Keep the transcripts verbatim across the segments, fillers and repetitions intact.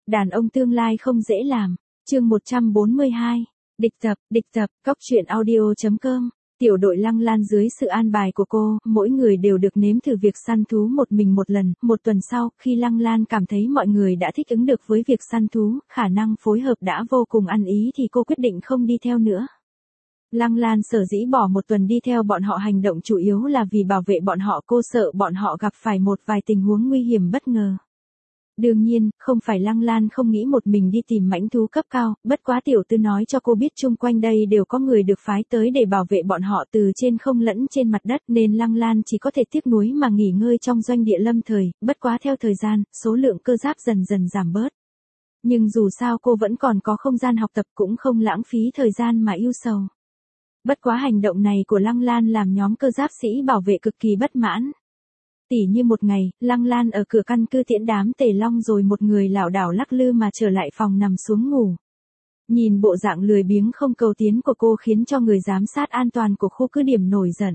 Đàn ông tương lai không dễ làm. Chương một trăm bốn mươi hai. Địch tập, địch tập, cóc truyện audio.com. Tiểu đội Lăng Lan dưới sự an bài của cô, mỗi người đều được nếm thử việc săn thú một mình một lần. Một tuần sau, khi Lăng Lan cảm thấy mọi người đã thích ứng được với việc săn thú, khả năng phối hợp đã vô cùng ăn ý thì cô quyết định không đi theo nữa. Lăng Lan sở dĩ bỏ một tuần đi theo bọn họ hành động chủ yếu là vì bảo vệ bọn họ, cô sợ bọn họ gặp phải một vài tình huống nguy hiểm bất ngờ. Đương nhiên, không phải Lăng Lan không nghĩ một mình đi tìm mãnh thú cấp cao, bất quá tiểu tư nói cho cô biết chung quanh đây đều có người được phái tới để bảo vệ bọn họ từ trên không lẫn trên mặt đất, nên Lăng Lan chỉ có thể tiếc nuối mà nghỉ ngơi trong doanh địa lâm thời, bất quá theo thời gian, số lượng cơ giáp dần dần giảm bớt. Nhưng dù sao cô vẫn còn có không gian học tập, cũng không lãng phí thời gian mà ưu sầu. Bất quá hành động này của Lăng Lan làm nhóm cơ giáp sĩ bảo vệ cực kỳ bất mãn. Tỉ như một ngày, Lăng Lan ở cửa căn cứ tiễn đám Tề Long rồi một người lảo đảo lắc lư mà trở lại phòng nằm xuống ngủ. Nhìn bộ dạng lười biếng không cầu tiến của cô khiến cho người giám sát an toàn của khu cứ điểm nổi giận.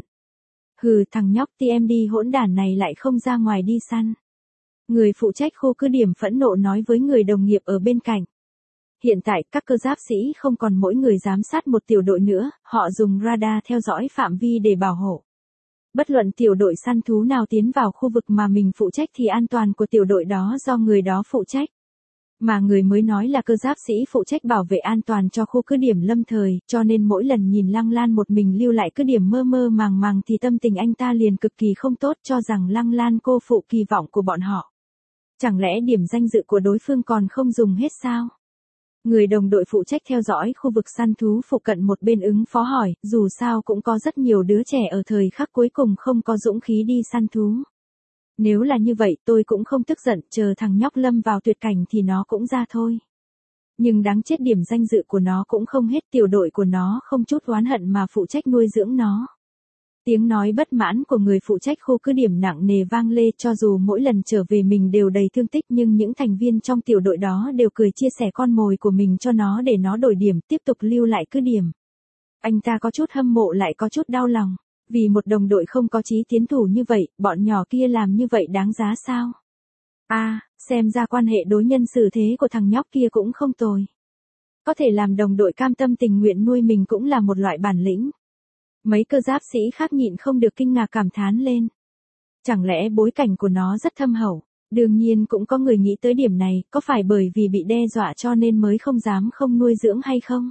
Hừ, thằng nhóc tê em đê hỗn đản này lại không ra ngoài đi săn. Người phụ trách khu cứ điểm phẫn nộ nói với người đồng nghiệp ở bên cạnh. Hiện tại, các cơ giáp sĩ không còn mỗi người giám sát một tiểu đội nữa, họ dùng radar theo dõi phạm vi để bảo hộ. Bất luận tiểu đội săn thú nào tiến vào khu vực mà mình phụ trách thì an toàn của tiểu đội đó do người đó phụ trách. Mà người mới nói là cơ giáp sĩ phụ trách bảo vệ an toàn cho khu cứ điểm lâm thời, cho nên mỗi lần nhìn Lăng Lan một mình lưu lại cứ điểm mơ mơ màng màng thì tâm tình anh ta liền cực kỳ không tốt, cho rằng Lăng Lan cô phụ kỳ vọng của bọn họ. Chẳng lẽ điểm danh dự của đối phương còn không dùng hết sao? Người đồng đội phụ trách theo dõi khu vực săn thú phụ cận một bên ứng phó hỏi, dù sao cũng có rất nhiều đứa trẻ ở thời khắc cuối cùng không có dũng khí đi săn thú. Nếu là như vậy tôi cũng không tức giận, chờ thằng nhóc lâm vào tuyệt cảnh thì nó cũng ra thôi. Nhưng đáng chết điểm danh dự của nó cũng không hết, tiểu đội của nó không chút oán hận mà phụ trách nuôi dưỡng nó. Tiếng nói bất mãn của người phụ trách khu cứ điểm nặng nề vang lê, cho dù mỗi lần trở về mình đều đầy thương tích nhưng những thành viên trong tiểu đội đó đều cười chia sẻ con mồi của mình cho nó để nó đổi điểm, tiếp tục lưu lại cứ điểm. Anh ta có chút hâm mộ lại có chút đau lòng, vì một đồng đội không có chí tiến thủ như vậy, bọn nhỏ kia làm như vậy đáng giá sao? A, à, xem ra quan hệ đối nhân xử thế của thằng nhóc kia cũng không tồi. Có thể làm đồng đội cam tâm tình nguyện nuôi mình cũng là một loại bản lĩnh. Mấy cơ giáp sĩ khác nhịn không được kinh ngạc cảm thán lên. Chẳng lẽ bối cảnh của nó rất thâm hậu? Đương nhiên cũng có người nghĩ tới điểm này, có phải bởi vì bị đe dọa cho nên mới không dám không nuôi dưỡng hay không?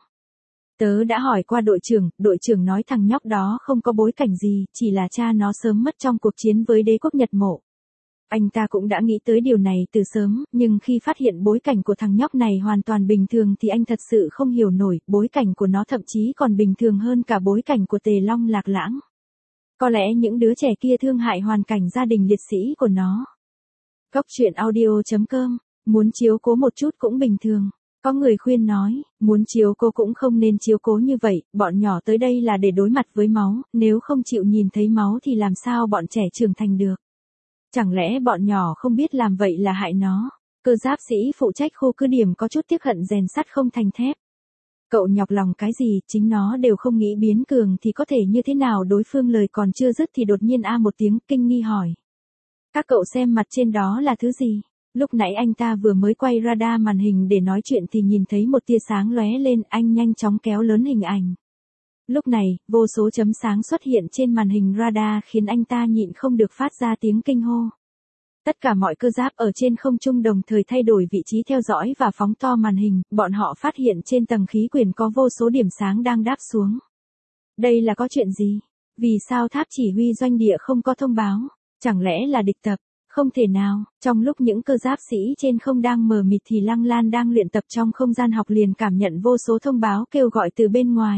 Tớ đã hỏi qua đội trưởng, đội trưởng nói thằng nhóc đó không có bối cảnh gì, chỉ là cha nó sớm mất trong cuộc chiến với đế quốc Nhật Mộ. Anh ta cũng đã nghĩ tới điều này từ sớm, nhưng khi phát hiện bối cảnh của thằng nhóc này hoàn toàn bình thường thì anh thật sự không hiểu nổi, bối cảnh của nó thậm chí còn bình thường hơn cả bối cảnh của Tề Long Lạc Lãng. Có lẽ những đứa trẻ kia thương hại hoàn cảnh gia đình liệt sĩ của nó. Cóc truyện audio.com, muốn chiếu cố một chút cũng bình thường. Có người khuyên nói, muốn chiếu cố cũng không nên chiếu cố như vậy, bọn nhỏ tới đây là để đối mặt với máu, nếu không chịu nhìn thấy máu thì làm sao bọn trẻ trưởng thành được. Chẳng lẽ bọn nhỏ không biết làm vậy là hại nó? Cơ giáp sĩ phụ trách khu cứ điểm có chút tiếc hận rèn sắt không thành thép. Cậu nhọc lòng cái gì, chính nó đều không nghĩ biến cường thì có thể như thế nào? Đối phương lời còn chưa dứt thì đột nhiên a một tiếng kinh nghi hỏi. Các cậu xem mặt trên đó là thứ gì? Lúc nãy anh ta vừa mới quay radar màn hình để nói chuyện thì nhìn thấy một tia sáng lóe lên, anh nhanh chóng kéo lớn hình ảnh. Lúc này, vô số chấm sáng xuất hiện trên màn hình radar khiến anh ta nhịn không được phát ra tiếng kinh hô. Tất cả mọi cơ giáp ở trên không trung đồng thời thay đổi vị trí theo dõi và phóng to màn hình, bọn họ phát hiện trên tầng khí quyển có vô số điểm sáng đang đáp xuống. Đây là có chuyện gì? Vì sao tháp chỉ huy doanh địa không có thông báo? Chẳng lẽ là địch tập? Không thể nào, trong lúc những cơ giáp sĩ trên không đang mờ mịt thì Lăng Lan đang luyện tập trong không gian học liền cảm nhận vô số thông báo kêu gọi từ bên ngoài.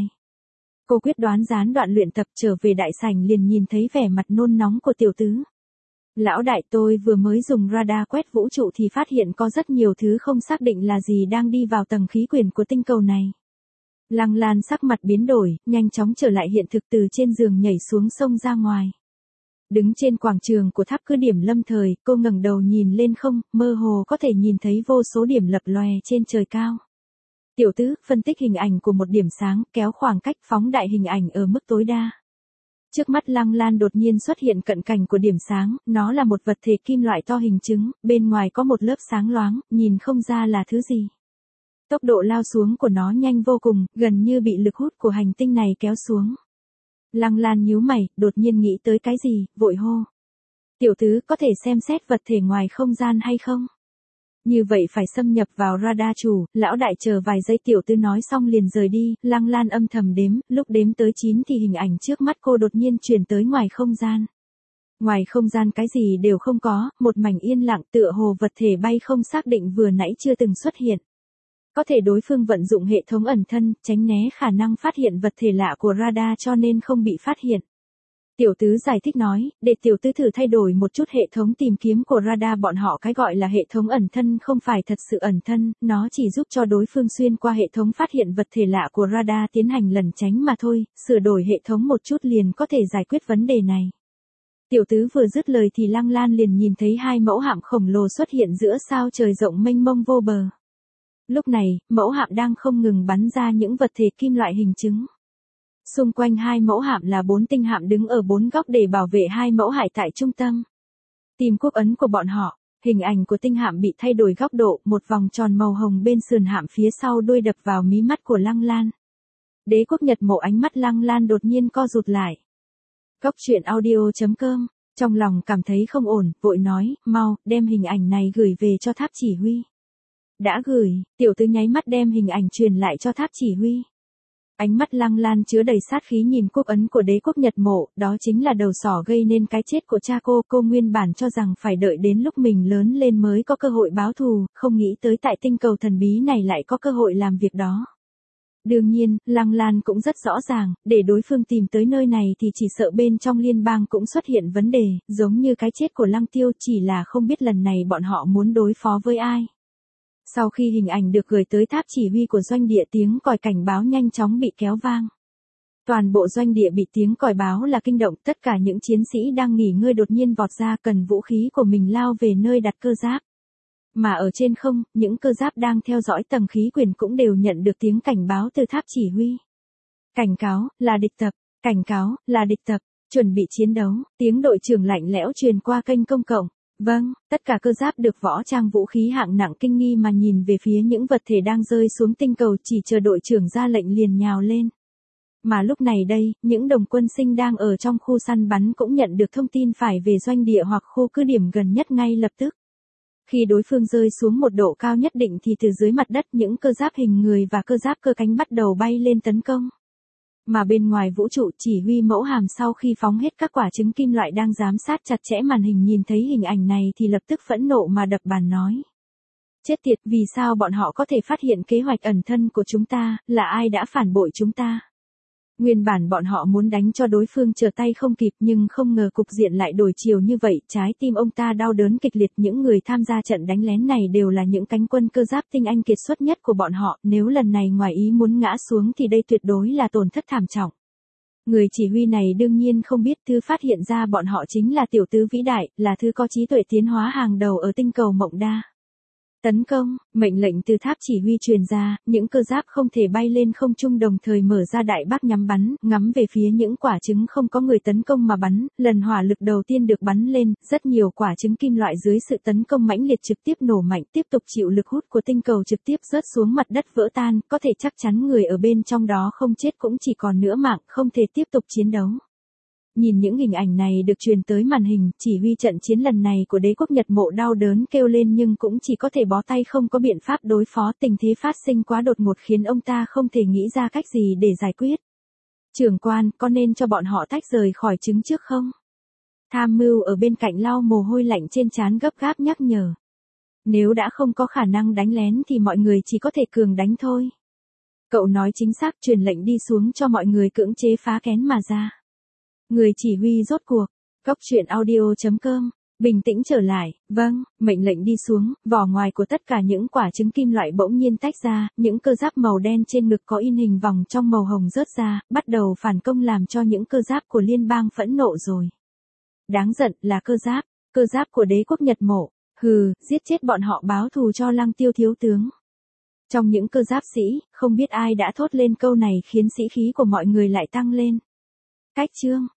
Cô quyết đoán gián đoạn luyện tập trở về đại sảnh liền nhìn thấy vẻ mặt nôn nóng của tiểu tứ. Lão đại, tôi vừa mới dùng radar quét vũ trụ thì phát hiện có rất nhiều thứ không xác định là gì đang đi vào tầng khí quyển của tinh cầu này. Lăng Lan sắc mặt biến đổi, nhanh chóng trở lại hiện thực, từ trên giường nhảy xuống sông ra ngoài. Đứng trên quảng trường của tháp cứ điểm lâm thời, cô ngẩng đầu nhìn lên không, mơ hồ có thể nhìn thấy vô số điểm lập lòe trên trời cao. Tiểu tứ, phân tích hình ảnh của một điểm sáng, kéo khoảng cách phóng đại hình ảnh ở mức tối đa. Trước mắt Lăng Lan đột nhiên xuất hiện cận cảnh của điểm sáng, nó là một vật thể kim loại to hình trứng, bên ngoài có một lớp sáng loáng, nhìn không ra là thứ gì. Tốc độ lao xuống của nó nhanh vô cùng, gần như bị lực hút của hành tinh này kéo xuống. Lăng Lan nhíu mày, đột nhiên nghĩ tới cái gì, vội hô. Tiểu tứ có thể xem xét vật thể ngoài không gian hay không? Như vậy phải xâm nhập vào radar chủ, lão đại chờ vài giây tiểu tứ nói xong liền rời đi, Lăng Lan âm thầm đếm, lúc đếm tới chín thì hình ảnh trước mắt cô đột nhiên chuyển tới ngoài không gian. Ngoài không gian cái gì đều không có, một mảnh yên lặng tựa hồ vật thể bay không xác định vừa nãy chưa từng xuất hiện. Có thể đối phương vận dụng hệ thống ẩn thân, tránh né khả năng phát hiện vật thể lạ của radar cho nên không bị phát hiện. Tiểu tứ giải thích nói, để tiểu tứ thử thay đổi một chút hệ thống tìm kiếm của radar bọn họ, cái gọi là hệ thống ẩn thân không phải thật sự ẩn thân, nó chỉ giúp cho đối phương xuyên qua hệ thống phát hiện vật thể lạ của radar tiến hành lẩn tránh mà thôi, sửa đổi hệ thống một chút liền có thể giải quyết vấn đề này. Tiểu tứ vừa dứt lời thì Lăng Lan liền nhìn thấy hai mẫu hạm khổng lồ xuất hiện giữa sao trời rộng mênh mông vô bờ. Lúc này, mẫu hạm đang không ngừng bắn ra những vật thể kim loại hình trứng. Xung quanh hai mẫu hạm là bốn tinh hạm đứng ở bốn góc để bảo vệ hai mẫu hải tại trung tâm. Tìm quốc ấn của bọn họ, hình ảnh của tinh hạm bị thay đổi góc độ, một vòng tròn màu hồng bên sườn hạm phía sau đuôi đập vào mí mắt của Lăng Lan. Đế quốc Nhật Mộ ánh mắt Lăng Lan đột nhiên co rụt lại. Cốc truyện audio chấm com, trong lòng cảm thấy không ổn, vội nói, mau, đem hình ảnh này gửi về cho tháp chỉ huy. Đã gửi, tiểu tứ nháy mắt đem hình ảnh truyền lại cho tháp chỉ huy. Ánh mắt Lăng Lan chứa đầy sát khí nhìn quốc ấn của đế quốc Nhật Mộ, đó chính là đầu sỏ gây nên cái chết của cha cô. Cô nguyên bản cho rằng phải đợi đến lúc mình lớn lên mới có cơ hội báo thù, không nghĩ tới tại tinh cầu thần bí này lại có cơ hội làm việc đó. Đương nhiên, Lăng Lan cũng rất rõ ràng, để đối phương tìm tới nơi này thì chỉ sợ bên trong liên bang cũng xuất hiện vấn đề, giống như cái chết của Lăng Tiêu, chỉ là không biết lần này bọn họ muốn đối phó với ai. Sau khi hình ảnh được gửi tới tháp chỉ huy của doanh địa, tiếng còi cảnh báo nhanh chóng bị kéo vang. Toàn bộ doanh địa bị tiếng còi báo là kinh động, tất cả những chiến sĩ đang nghỉ ngơi đột nhiên vọt ra cần vũ khí của mình lao về nơi đặt cơ giáp. Mà ở trên không, những cơ giáp đang theo dõi tầng khí quyển cũng đều nhận được tiếng cảnh báo từ tháp chỉ huy. Cảnh cáo, là địch tập, cảnh cáo, là địch tập, chuẩn bị chiến đấu, tiếng đội trưởng lạnh lẽo truyền qua kênh công cộng. Vâng, tất cả cơ giáp được võ trang vũ khí hạng nặng kinh nghi mà nhìn về phía những vật thể đang rơi xuống tinh cầu, chỉ chờ đội trưởng ra lệnh liền nhào lên. Mà lúc này đây, những đồng quân sinh đang ở trong khu săn bắn cũng nhận được thông tin phải về doanh địa hoặc khu cứ điểm gần nhất ngay lập tức. Khi đối phương rơi xuống một độ cao nhất định thì từ dưới mặt đất những cơ giáp hình người và cơ giáp cơ cánh bắt đầu bay lên tấn công. Mà bên ngoài vũ trụ, chỉ huy mẫu hàm sau khi phóng hết các quả trứng kim loại đang giám sát chặt chẽ màn hình nhìn thấy hình ảnh này thì lập tức phẫn nộ mà đập bàn nói. Chết tiệt, vì sao bọn họ có thể phát hiện kế hoạch ẩn thân của chúng ta, là ai đã phản bội chúng ta? Nguyên bản bọn họ muốn đánh cho đối phương trở tay không kịp nhưng không ngờ cục diện lại đổi chiều như vậy, trái tim ông ta đau đớn kịch liệt. Những người tham gia trận đánh lén này đều là những cánh quân cơ giáp tinh anh kiệt xuất nhất của bọn họ, nếu lần này ngoài ý muốn ngã xuống thì đây tuyệt đối là tổn thất thảm trọng. Người chỉ huy này đương nhiên không biết thứ phát hiện ra bọn họ chính là tiểu tứ vĩ đại, là thứ có trí tuệ tiến hóa hàng đầu ở tinh cầu Mộng Đa. Tấn công, mệnh lệnh từ tháp chỉ huy truyền ra, những cơ giáp không thể bay lên không trung đồng thời mở ra đại bác nhắm bắn, ngắm về phía những quả trứng không có người tấn công mà bắn. Lần hỏa lực đầu tiên được bắn lên, rất nhiều quả trứng kim loại dưới sự tấn công mãnh liệt trực tiếp nổ mạnh, tiếp tục chịu lực hút của tinh cầu trực tiếp rớt xuống mặt đất vỡ tan, có thể chắc chắn người ở bên trong đó không chết cũng chỉ còn nửa mạng, không thể tiếp tục chiến đấu. Nhìn những hình ảnh này được truyền tới màn hình, chỉ huy trận chiến lần này của đế quốc Nhật Mộ đau đớn kêu lên nhưng cũng chỉ có thể bó tay, không có biện pháp đối phó. Tình thế phát sinh quá đột ngột khiến ông ta không thể nghĩ ra cách gì để giải quyết. Trưởng quan, có nên cho bọn họ tách rời khỏi trứng trước không? Tham mưu ở bên cạnh lau mồ hôi lạnh trên trán gấp gáp nhắc nhở. Nếu đã không có khả năng đánh lén thì mọi người chỉ có thể cường đánh thôi. Cậu nói chính xác, truyền lệnh đi xuống cho mọi người cưỡng chế phá kén mà ra. Người chỉ huy rốt cuộc, cốc truyện audio chấm com, bình tĩnh trở lại, vâng, mệnh lệnh đi xuống, vỏ ngoài của tất cả những quả trứng kim loại bỗng nhiên tách ra, những cơ giáp màu đen trên ngực có in hình vòng trong màu hồng rớt ra, bắt đầu phản công làm cho những cơ giáp của liên bang phẫn nộ rồi. Đáng giận là cơ giáp, cơ giáp của đế quốc Nhật Mộ, hừ, giết chết bọn họ báo thù cho Lăng Tiêu thiếu tướng. Trong những cơ giáp sĩ, không biết ai đã thốt lên câu này khiến sĩ khí của mọi người lại tăng lên. Cách chương